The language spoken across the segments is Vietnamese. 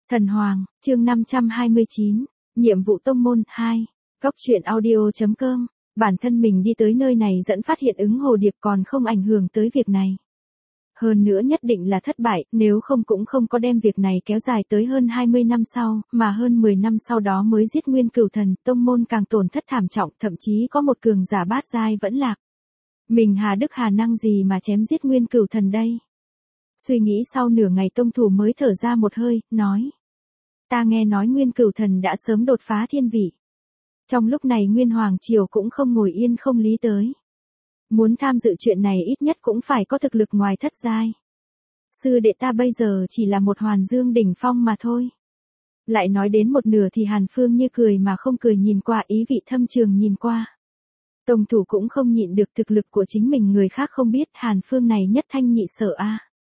Thần Hoàng, chương 529, nhiệm vụ tông môn 2, Cốc truyện audio.com, bản thân mình đi tới nơi này dẫn phát hiện ứng hồ điệp còn không ảnh hưởng tới việc này. Hơn nữa nhất định là thất bại, nếu không cũng không có đem việc này kéo dài tới hơn 20 năm sau, mà hơn 10 năm sau đó mới giết nguyên cửu thần, tông môn càng tổn thất thảm trọng, thậm chí có một cường giả bát giai vẫn lạc. Mình hà đức hà năng gì mà chém giết nguyên cửu thần đây? Suy nghĩ sau nửa ngày tông thủ mới thở ra một hơi, nói. Ta nghe nói nguyên cửu thần đã sớm đột phá thiên vị. Trong lúc này Nguyên Hoàng Triều cũng không ngồi yên không lý tới. Muốn tham dự chuyện này ít nhất cũng phải có thực lực ngoài thất giai. Sư đệ ta bây giờ chỉ là một hoàn dương đỉnh phong mà thôi. Lại nói đến một nửa thì Hàn Phương như cười mà không cười nhìn qua, ý vị thâm trường nhìn qua. Tông thủ cũng không nhịn được, thực lực của chính mình người khác không biết, Hàn Phương này nhất thanh nhị sở a.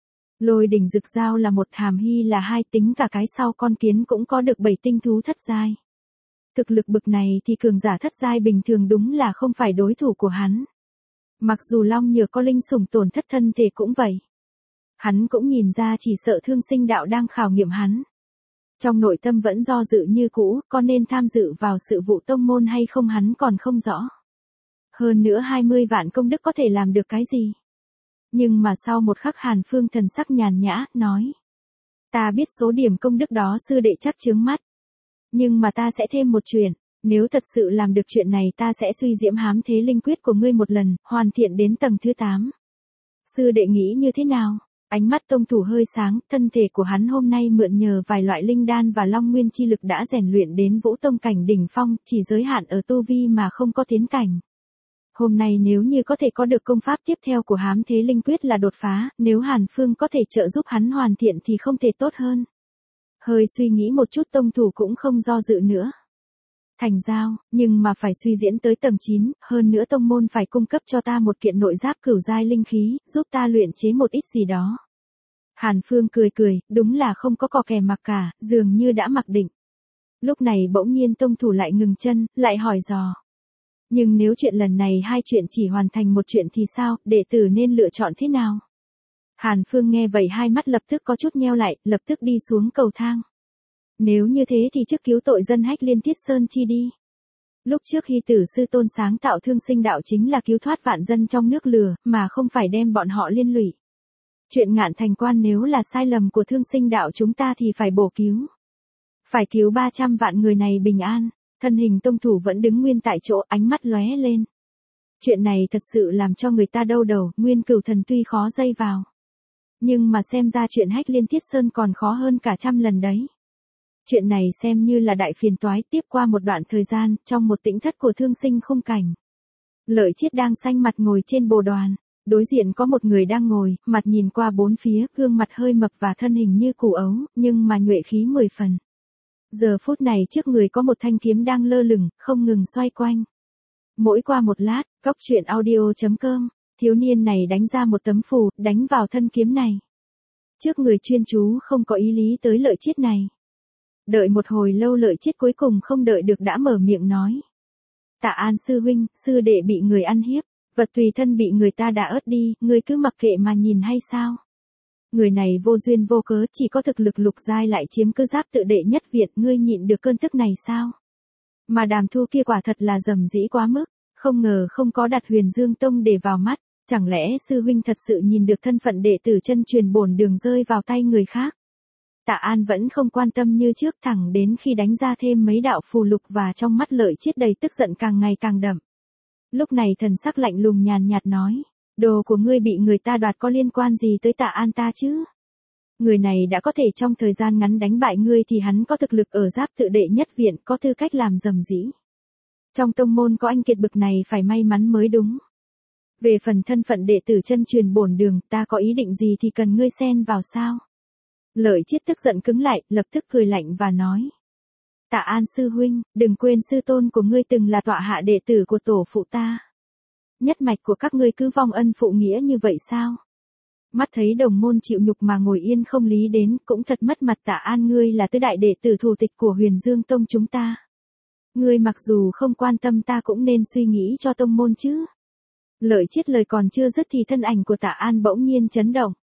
Lôi đỉnh rực dao là một, hàm hy là hai, tính cả cái sau con kiến cũng có được 7 tinh thú thất giai. Thực lực bực này thì cường giả thất giai bình thường đúng là không phải đối thủ của hắn. Mặc dù Long Nhược có linh sủng tổn thất thân thể cũng vậy. Hắn cũng nhìn ra chỉ sợ Thương Sinh Đạo đang khảo nghiệm hắn. Trong nội tâm vẫn do dự như cũ, có nên tham dự vào sự vụ tông môn hay không hắn còn không rõ. Hơn nữa 20 vạn công đức có thể làm được cái gì? Nhưng mà sau một khắc Hàn Phương thần sắc nhàn nhã, nói. Ta biết số điểm công đức đó sư đệ chắc chướng mắt. Nhưng mà ta sẽ thêm một chuyện, nếu thật sự làm được chuyện này ta sẽ suy diễm hám thế linh quyết của ngươi một lần, hoàn thiện đến tầng thứ 8. Sư đệ nghĩ như thế nào? Ánh mắt tông thủ hơi sáng, thân thể của hắn hôm nay mượn nhờ vài loại linh đan và long nguyên chi lực đã rèn luyện đến vũ tông cảnh đỉnh phong, chỉ giới hạn ở tu vi mà không có tiến cảnh. Hôm nay nếu như có thể có được công pháp tiếp theo của hám thế linh quyết là đột phá, nếu Hàn Phương có thể trợ giúp hắn hoàn thiện thì không thể tốt hơn. Hơi suy nghĩ một chút tông thủ cũng không do dự nữa. Thành giao, nhưng mà phải suy diễn tới tầng 9, hơn nữa tông môn phải cung cấp cho ta một kiện nội giáp cửu giai linh khí, giúp ta luyện chế một ít gì đó. Hàn Phương cười cười, đúng là không có cò kè mặc cả, dường như đã mặc định. Lúc này bỗng nhiên tông thủ lại ngừng chân, lại hỏi dò. Nhưng nếu chuyện lần này hai chuyện chỉ hoàn thành một chuyện thì sao, đệ tử nên lựa chọn thế nào? Hàn Phương nghe vậy hai mắt lập tức có chút nheo lại, lập tức đi xuống cầu thang. Nếu như thế thì trước cứu tội dân Hách Liên Thiết Sơn chi đi. Lúc trước Hy Tử Sư Tôn sáng tạo Thương Sinh Đạo chính là cứu thoát vạn dân trong nước lửa, mà không phải đem bọn họ liên lụy. Chuyện Ngạn Thành Quan nếu là sai lầm của Thương Sinh Đạo chúng ta thì phải bổ cứu. Phải cứu 300 vạn người này bình an. Thân hình tông thủ vẫn đứng nguyên tại chỗ, ánh mắt lóe lên. Chuyện này thật sự làm cho người ta đau đầu, nguyên cửu thần tuy khó dây vào. Nhưng mà xem ra chuyện Hách Liên Thiết Sơn còn khó hơn cả trăm lần đấy. Chuyện này xem như là đại phiền toái. Tiếp qua một đoạn thời gian, trong một tĩnh thất của Thương Sinh khung cảnh. Lợi Chiết đang xanh mặt ngồi trên bồ đoàn. Đối diện có một người đang ngồi, mặt nhìn qua bốn phía, gương mặt hơi mập và thân hình như củ ấu, nhưng mà nhuệ khí 10 phần. Giờ phút này trước người có một thanh kiếm đang lơ lửng, không ngừng xoay quanh. Mỗi qua một lát, Cốc truyện audio.com, thiếu niên này đánh ra một tấm phù, đánh vào thân kiếm này. Trước người chuyên chú không có ý lý tới Lợi Chiết này. Đợi một hồi lâu Lợi Chiết cuối cùng không đợi được đã mở miệng nói. Tạ An sư huynh, sư đệ bị người ăn hiếp, vật tùy thân bị người ta đã ớt đi, ngươi cứ mặc kệ mà nhìn hay sao? Người này vô duyên vô cớ, chỉ có thực lực lục giai lại chiếm cứ giáp tự đệ nhất viện, ngươi nhịn được cơn tức này sao? Mà Đàm Thu kia quả thật là dầm dĩ quá mức, không ngờ không có đặt Huyền Dương Tông để vào mắt, chẳng lẽ sư huynh thật sự nhìn được thân phận đệ tử chân truyền bổn đường rơi vào tay người khác? Tạ An vẫn không quan tâm như trước, thẳng đến khi đánh ra thêm mấy đạo phù lục và trong mắt Lợi Chiết đầy tức giận càng ngày càng đậm. Lúc này thần sắc lạnh lùng nhàn nhạt nói. Đồ của ngươi bị người ta đoạt có liên quan gì tới Tạ An ta chứ? Người này đã có thể trong thời gian ngắn đánh bại ngươi thì hắn có thực lực ở giáp tự đệ nhất viện, có tư cách làm dầm dĩ. Trong tông môn có anh kiệt bực này phải may mắn mới đúng. Về phần thân phận đệ tử chân truyền bổn đường, ta có ý định gì thì cần ngươi xen vào sao? Lợi Chiết tức giận cứng lại, lập tức cười lạnh và nói. Tạ An sư huynh, đừng quên sư tôn của ngươi từng là tọa hạ đệ tử của tổ phụ ta. Nhất mạch của các ngươi cứ vong ân phụ nghĩa như vậy sao? Mắt thấy đồng môn chịu nhục mà ngồi yên không lý đến, cũng thật mất mặt. Tạ An ngươi là tứ đại đệ tử thủ tịch của Huyền Dương Tông chúng ta. Ngươi mặc dù không quan tâm ta cũng nên suy nghĩ cho tông môn chứ. Lợi Chiết lời còn chưa dứt thì thân ảnh của Tạ An bỗng nhiên chấn động.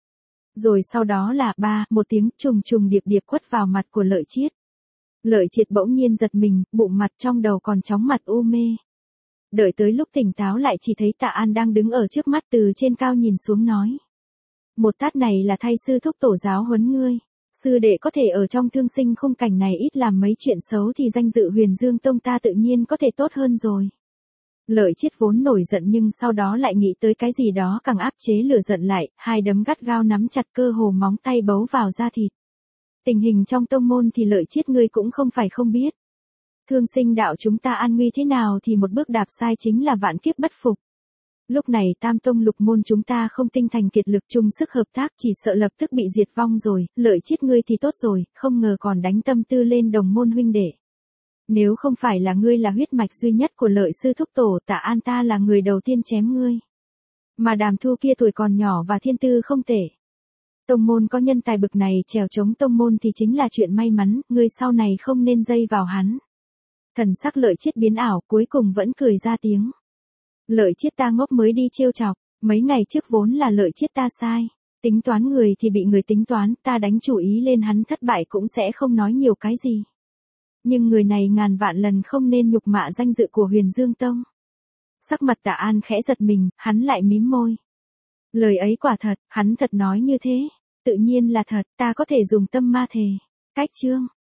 Rồi sau đó là ba, một tiếng trùng trùng điệp điệp quất vào mặt của Lợi Chiết. Lợi Chiết bỗng nhiên giật mình, bụng mặt trong đầu còn chóng mặt u mê. Đợi tới lúc tỉnh táo lại chỉ thấy Tạ An đang đứng ở trước mắt từ trên cao nhìn xuống nói. Một tát này là thay sư thúc tổ giáo huấn ngươi. Sư đệ có thể ở trong thương sinh khung cảnh này ít làm mấy chuyện xấu thì danh dự Huyền Dương Tông ta tự nhiên có thể tốt hơn rồi. Lợi Chiết vốn nổi giận nhưng sau đó lại nghĩ tới cái gì đó càng áp chế lửa giận lại, hai đấm gắt gao nắm chặt cơ hồ móng tay bấu vào da thịt. Tình hình trong tông môn thì Lợi Chiết ngươi cũng không phải không biết. Thương sinh đạo chúng ta an nguy thế nào thì một bước đạp sai chính là vạn kiếp bất phục. Lúc này tam tông lục môn chúng ta không tinh thành kiệt lực chung sức hợp tác chỉ sợ lập tức bị diệt vong rồi, Lợi Chiết ngươi thì tốt rồi, không ngờ còn đánh tâm tư lên đồng môn huynh đệ. Nếu không phải là ngươi là huyết mạch duy nhất của Lợi sư thúc tổ, Tạ An ta là người đầu tiên chém ngươi. Mà Đàm Thu kia tuổi còn nhỏ và thiên tư không tệ. Tông môn có nhân tài bực này trèo chống tông môn thì chính là chuyện may mắn, ngươi sau này không nên dây vào hắn. Thần sắc Lợi Chiết biến ảo, cuối cùng vẫn cười ra tiếng. Lợi Chiết ta ngốc mới đi trêu chọc, mấy ngày trước vốn là Lợi Chiết ta sai. Tính toán người thì bị người tính toán, ta đánh chủ ý lên hắn thất bại cũng sẽ không nói nhiều cái gì. Nhưng người này ngàn vạn lần không nên nhục mạ danh dự của Huyền Dương Tông. Sắc mặt Tạ An khẽ giật mình, hắn lại mím môi. Lời ấy quả thật, hắn thật nói như thế. Tự nhiên là thật, ta có thể dùng tâm ma thề. Cách chương.